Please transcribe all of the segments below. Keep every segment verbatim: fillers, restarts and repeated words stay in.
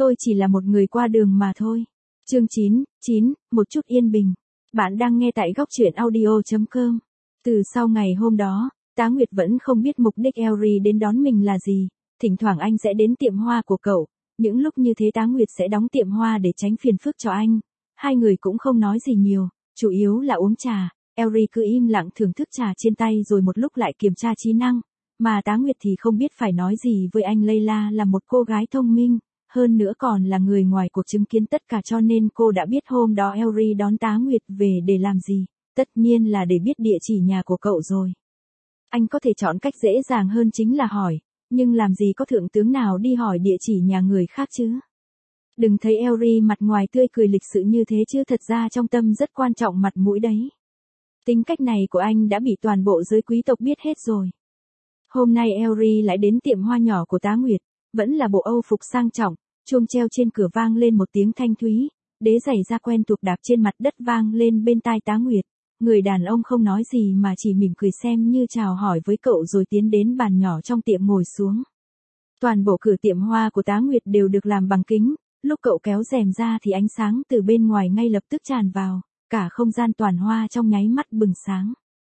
Tôi chỉ là một người qua đường mà thôi. Chương chín, chín, một chút yên bình. Bạn đang nghe tại góc truyện audio chấm com. Từ sau ngày hôm đó, Tá Nguyệt vẫn không biết mục đích Elry đến đón mình là gì. Thỉnh thoảng anh sẽ đến tiệm hoa của cậu. Những lúc như thế Tá Nguyệt sẽ đóng tiệm hoa để tránh phiền phức cho anh. Hai người cũng không nói gì nhiều, chủ yếu là uống trà. Elry cứ im lặng thưởng thức trà trên tay rồi một lúc lại kiểm tra trí năng. Mà Tá Nguyệt thì không biết phải nói gì với anh. Layla là một cô gái thông minh, hơn nữa còn là người ngoài cuộc chứng kiến tất cả, cho nên cô đã biết hôm đó Elry đón Tá Nguyệt về để làm gì. Tất nhiên là để biết địa chỉ nhà của cậu rồi. Anh có thể chọn cách dễ dàng hơn chính là hỏi, nhưng làm gì có thượng tướng nào đi hỏi địa chỉ nhà người khác chứ. Đừng thấy Elry mặt ngoài tươi cười lịch sự như thế chứ thật ra trong tâm rất quan trọng mặt mũi đấy. Tính cách này của anh đã bị toàn bộ giới quý tộc biết hết rồi. Hôm nay Elry lại đến tiệm hoa nhỏ của Tá Nguyệt, vẫn là bộ Âu phục sang trọng, chuông treo trên cửa vang lên một tiếng thanh thúy, đế giày da quen thuộc đạp trên mặt đất vang lên bên tai Tá Nguyệt. Người đàn ông không nói gì mà chỉ mỉm cười xem như chào hỏi với cậu rồi tiến đến bàn nhỏ trong tiệm ngồi xuống. Toàn bộ cửa tiệm hoa của Tá Nguyệt đều được làm bằng kính, lúc cậu kéo rèm ra thì ánh sáng từ bên ngoài ngay lập tức tràn vào, cả không gian toàn hoa trong nháy mắt bừng sáng.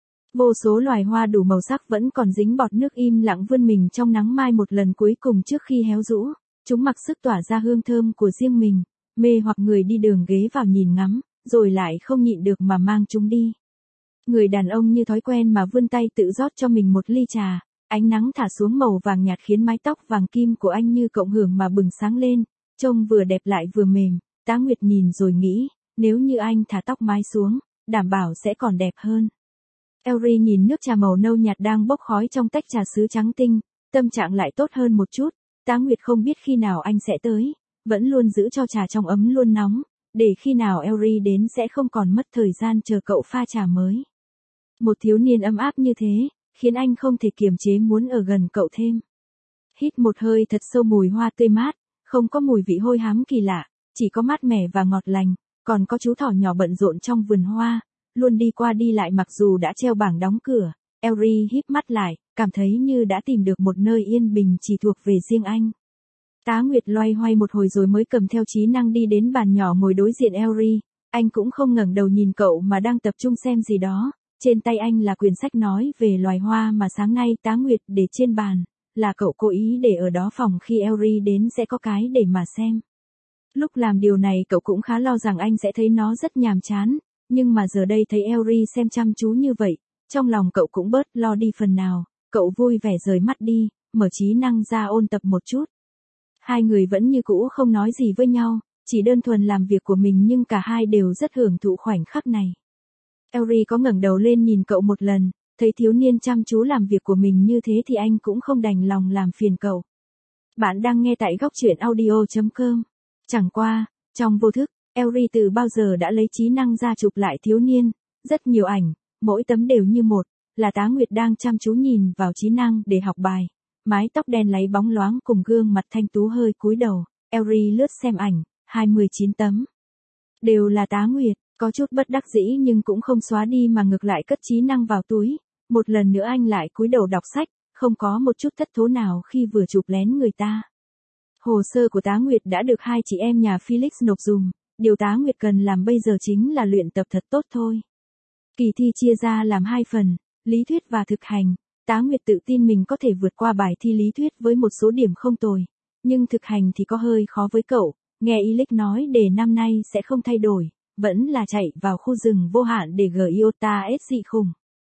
Vô số loài hoa đủ màu sắc vẫn còn dính bọt nước im lặng vươn mình trong nắng mai một lần cuối cùng trước khi héo rũ. Chúng mặc sức tỏa ra hương thơm của riêng mình, mê hoặc người đi đường ghé vào nhìn ngắm, rồi lại không nhịn được mà mang chúng đi. Người đàn ông như thói quen mà vươn tay tự rót cho mình một ly trà, ánh nắng thả xuống màu vàng nhạt khiến mái tóc vàng kim của anh như cộng hưởng mà bừng sáng lên, trông vừa đẹp lại vừa mềm. Tá Nguyệt nhìn rồi nghĩ, nếu như anh thả tóc mái xuống, đảm bảo sẽ còn đẹp hơn. Elry nhìn nước trà màu nâu nhạt đang bốc khói trong tách trà sứ trắng tinh, tâm trạng lại tốt hơn một chút. Tá Nguyệt không biết khi nào anh sẽ tới, vẫn luôn giữ cho trà trong ấm luôn nóng, để khi nào Elry đến sẽ không còn mất thời gian chờ cậu pha trà mới. Một thiếu niên ấm áp như thế, khiến anh không thể kiềm chế muốn ở gần cậu thêm. Hít một hơi thật sâu mùi hoa tươi mát, không có mùi vị hôi hám kỳ lạ, chỉ có mát mẻ và ngọt lành, còn có chú thỏ nhỏ bận rộn trong vườn hoa, luôn đi qua đi lại mặc dù đã treo bảng đóng cửa. Elry híp mắt lại, cảm thấy như đã tìm được một nơi yên bình chỉ thuộc về riêng anh. Tá Nguyệt loay hoay một hồi rồi mới cầm theo trí năng đi đến bàn nhỏ ngồi đối diện Elry. Anh cũng không ngẩng đầu nhìn cậu mà đang tập trung xem gì đó. Trên tay anh là quyển sách nói về loài hoa mà sáng nay Tá Nguyệt để trên bàn, là cậu cố ý để ở đó phòng khi Elry đến sẽ có cái để mà xem. Lúc làm điều này cậu cũng khá lo rằng anh sẽ thấy nó rất nhàm chán, nhưng mà giờ đây thấy Elry xem chăm chú như vậy, trong lòng cậu cũng bớt lo đi phần nào, cậu vui vẻ rời mắt đi, mở trí năng ra ôn tập một chút. Hai người vẫn như cũ không nói gì với nhau, chỉ đơn thuần làm việc của mình nhưng cả hai đều rất hưởng thụ khoảnh khắc này. Elry có ngẩng đầu lên nhìn cậu một lần, thấy thiếu niên chăm chú làm việc của mình như thế thì anh cũng không đành lòng làm phiền cậu. Bạn đang nghe tại góc truyện audio chấm com. Chẳng qua, trong vô thức, Elry từ bao giờ đã lấy trí năng ra chụp lại thiếu niên, rất nhiều ảnh, mỗi tấm đều như một, là Tá Nguyệt đang chăm chú nhìn vào trí năng để học bài. Mái tóc đen láy bóng loáng cùng gương mặt thanh tú hơi cúi đầu, Elry lướt xem ảnh, hai mươi chín tấm. Đều là Tá Nguyệt, có chút bất đắc dĩ nhưng cũng không xóa đi mà ngược lại cất trí năng vào túi. Một lần nữa anh lại cúi đầu đọc sách, không có một chút thất thố nào khi vừa chụp lén người ta. Hồ sơ của Tá Nguyệt đã được hai chị em nhà Felix nộp dùm, điều Tá Nguyệt cần làm bây giờ chính là luyện tập thật tốt thôi. Kỳ thi chia ra làm hai phần, lý thuyết và thực hành. Tá Nguyệt tự tin mình có thể vượt qua bài thi lý thuyết với một số điểm không tồi, nhưng thực hành thì có hơi khó với cậu. Nghe Ilic nói đề năm nay sẽ không thay đổi, vẫn là chạy vào khu rừng vô hạn để gỡ iota s dị khủng.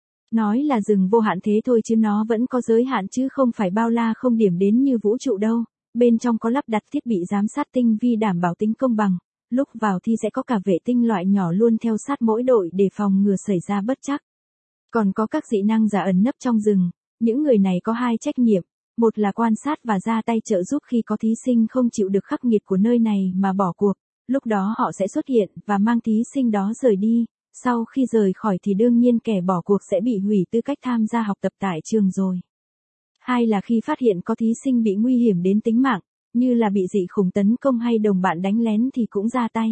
Nói là rừng vô hạn thế thôi chứ nó vẫn có giới hạn chứ không phải bao la không điểm đến như vũ trụ đâu. Bên trong có lắp đặt thiết bị giám sát tinh vi đảm bảo tính công bằng. Lúc vào thi sẽ có cả vệ tinh loại nhỏ luôn theo sát mỗi đội để phòng ngừa xảy ra bất trắc. Còn có các dị năng giả ẩn nấp trong rừng, những người này có hai trách nhiệm, một là quan sát và ra tay trợ giúp khi có thí sinh không chịu được khắc nghiệt của nơi này mà bỏ cuộc, lúc đó họ sẽ xuất hiện và mang thí sinh đó rời đi, sau khi rời khỏi thì đương nhiên kẻ bỏ cuộc sẽ bị hủy tư cách tham gia học tập tại trường rồi. Hai là khi phát hiện có thí sinh bị nguy hiểm đến tính mạng, như là bị dị khủng tấn công hay đồng bạn đánh lén thì cũng ra tay.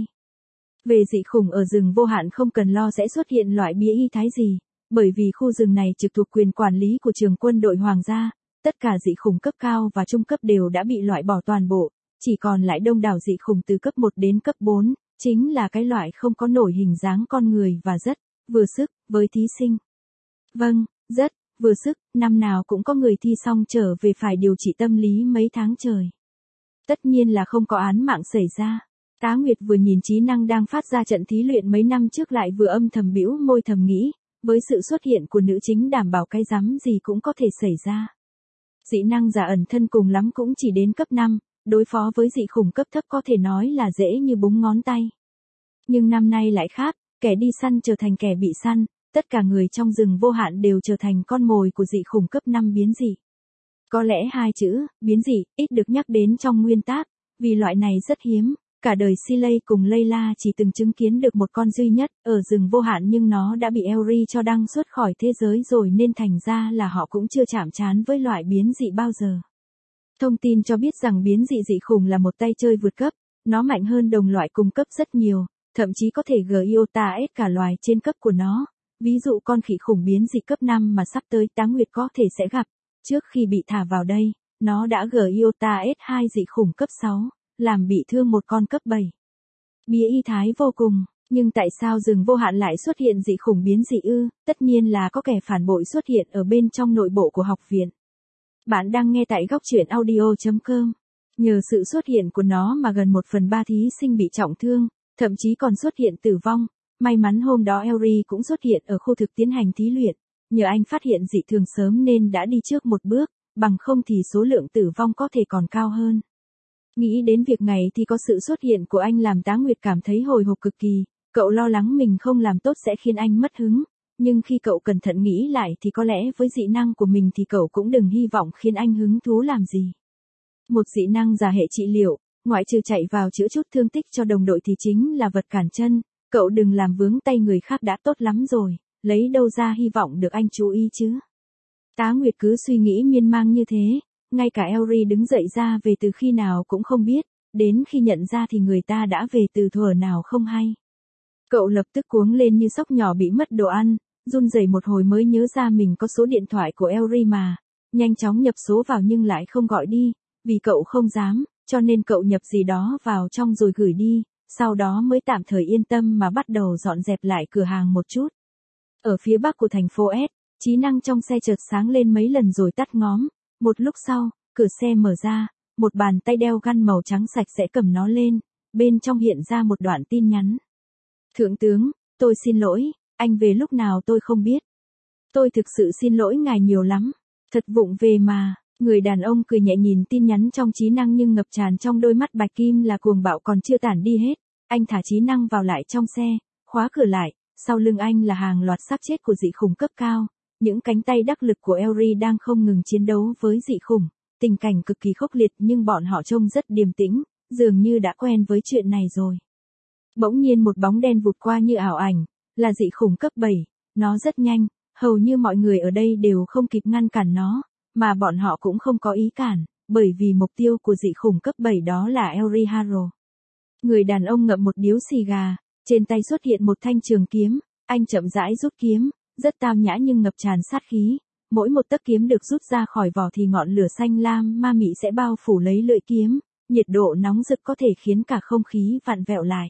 Về dị khủng ở rừng vô hạn không cần lo sẽ xuất hiện loại bía y thái gì. Bởi vì khu rừng này trực thuộc quyền quản lý của trường quân đội hoàng gia, tất cả dị khủng cấp cao và trung cấp đều đã bị loại bỏ toàn bộ, chỉ còn lại đông đảo dị khủng từ cấp một đến cấp bốn, chính là cái loại không có nổi hình dáng con người và rất vừa sức với thí sinh. Vâng, rất vừa sức, năm nào cũng có người thi xong trở về phải điều trị tâm lý mấy tháng trời. Tất nhiên là không có án mạng xảy ra. Tá Nguyệt vừa nhìn Trí Năng đang phát ra trận thí luyện mấy năm trước lại vừa âm thầm bĩu môi thầm nghĩ, với sự xuất hiện của nữ chính đảm bảo cái rắm gì cũng có thể xảy ra. Dị năng giả ẩn thân cùng lắm cũng chỉ đến cấp năm, đối phó với dị khủng cấp thấp có thể nói là dễ như búng ngón tay. Nhưng năm nay lại khác, kẻ đi săn trở thành kẻ bị săn, tất cả người trong rừng vô hạn đều trở thành con mồi của dị khủng cấp năm biến dị. Có lẽ hai chữ, biến dị, ít được nhắc đến trong nguyên tác, vì loại này rất hiếm. Cả đời Siley cùng Layla chỉ từng chứng kiến được một con duy nhất ở rừng vô hạn nhưng nó đã bị Elri cho đăng xuất khỏi thế giới rồi nên thành ra là họ cũng chưa chạm trán với loại biến dị bao giờ. Thông tin cho biết rằng biến dị dị khủng là một tay chơi vượt cấp, nó mạnh hơn đồng loại cùng cấp rất nhiều, thậm chí có thể giota ét cả loài trên cấp của nó. Ví dụ con khỉ khủng biến dị cấp năm mà sắp tới Tá Nguyệt có thể sẽ gặp, trước khi bị thả vào đây, nó đã giota ét hai dị khủng cấp sáu. Làm bị thương một con cấp bảy. Bía y thái vô cùng, nhưng tại sao rừng vô hạn lại xuất hiện dị khủng biến dị ư? Tất nhiên là có kẻ phản bội xuất hiện ở bên trong nội bộ của học viện. Bạn đang nghe tại góc truyện audio chấm com. Nhờ sự xuất hiện của nó mà gần một phần ba thí sinh bị trọng thương, thậm chí còn xuất hiện tử vong. May mắn hôm đó Elri cũng xuất hiện ở khu thực tiến hành thí luyện. Nhờ anh phát hiện dị thường sớm nên đã đi trước một bước, bằng không thì số lượng tử vong có thể còn cao hơn. Nghĩ đến việc này thì có sự xuất hiện của anh làm Tá Nguyệt cảm thấy hồi hộp cực kỳ, cậu lo lắng mình không làm tốt sẽ khiến anh mất hứng, nhưng khi cậu cẩn thận nghĩ lại thì có lẽ với dị năng của mình thì cậu cũng đừng hy vọng khiến anh hứng thú làm gì. Một dị năng giả hệ trị liệu, ngoại trừ chạy vào chữa chút thương tích cho đồng đội thì chính là vật cản chân, cậu đừng làm vướng tay người khác đã tốt lắm rồi, lấy đâu ra hy vọng được anh chú ý chứ. Tá Nguyệt cứ suy nghĩ miên man như thế. Ngay cả Elri đứng dậy ra về từ khi nào cũng không biết, đến khi nhận ra thì người ta đã về từ thuở nào không hay. Cậu lập tức cuống lên như sóc nhỏ bị mất đồ ăn, run rẩy một hồi mới nhớ ra mình có số điện thoại của Elri mà, nhanh chóng nhập số vào nhưng lại không gọi đi, vì cậu không dám, cho nên cậu nhập gì đó vào trong rồi gửi đi, sau đó mới tạm thời yên tâm mà bắt đầu dọn dẹp lại cửa hàng một chút. Ở phía bắc của thành phố S, trí năng trong xe chợt sáng lên mấy lần rồi tắt ngóm. Một lúc sau, cửa xe mở ra, một bàn tay đeo găng màu trắng sạch sẽ cầm nó lên, bên trong hiện ra một đoạn tin nhắn. Thượng tướng, tôi xin lỗi, anh về lúc nào tôi không biết. Tôi thực sự xin lỗi ngài nhiều lắm, thật vụng về mà. Người đàn ông cười nhẹ nhìn tin nhắn trong trí năng nhưng ngập tràn trong đôi mắt bạch kim là cuồng bạo còn chưa tản đi hết. Anh thả trí năng vào lại trong xe, khóa cửa lại, sau lưng anh là hàng loạt xác chết của dị khủng cấp cao. Những cánh tay đắc lực của Elri đang không ngừng chiến đấu với dị khủng, tình cảnh cực kỳ khốc liệt nhưng bọn họ trông rất điềm tĩnh, dường như đã quen với chuyện này rồi. Bỗng nhiên một bóng đen vụt qua như ảo ảnh, là dị khủng cấp bảy, nó rất nhanh, hầu như mọi người ở đây đều không kịp ngăn cản nó, mà bọn họ cũng không có ý cản, bởi vì mục tiêu của dị khủng cấp bảy đó là Elri Haro. Người đàn ông ngậm một điếu xì gà, trên tay xuất hiện một thanh trường kiếm, anh chậm rãi rút kiếm. Rất tao nhã nhưng ngập tràn sát khí, mỗi một tấc kiếm được rút ra khỏi vỏ thì ngọn lửa xanh lam ma mị sẽ bao phủ lấy lưỡi kiếm, nhiệt độ nóng rực có thể khiến cả không khí vặn vẹo lại.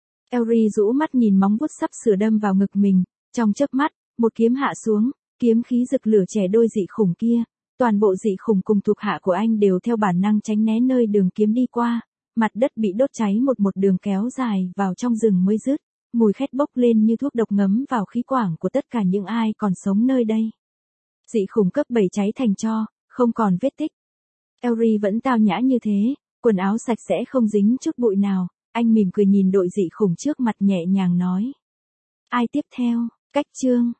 Elri rũ mắt nhìn móng vuốt sắp sửa đâm vào ngực mình, trong chớp mắt, một kiếm hạ xuống, kiếm khí rực lửa chẻ đôi dị khủng kia, toàn bộ dị khủng cùng thuộc hạ của anh đều theo bản năng tránh né nơi đường kiếm đi qua, mặt đất bị đốt cháy một một đường kéo dài vào trong rừng mới dứt. Mùi khét bốc lên như thuốc độc ngấm vào khí quản của tất cả những ai còn sống nơi đây. Dị khủng cấp bảy cháy thành tro, không còn vết tích. Elri vẫn tao nhã như thế, quần áo sạch sẽ không dính chút bụi nào, anh mỉm cười nhìn đội dị khủng trước mặt nhẹ nhàng nói. Ai tiếp theo, cách chương.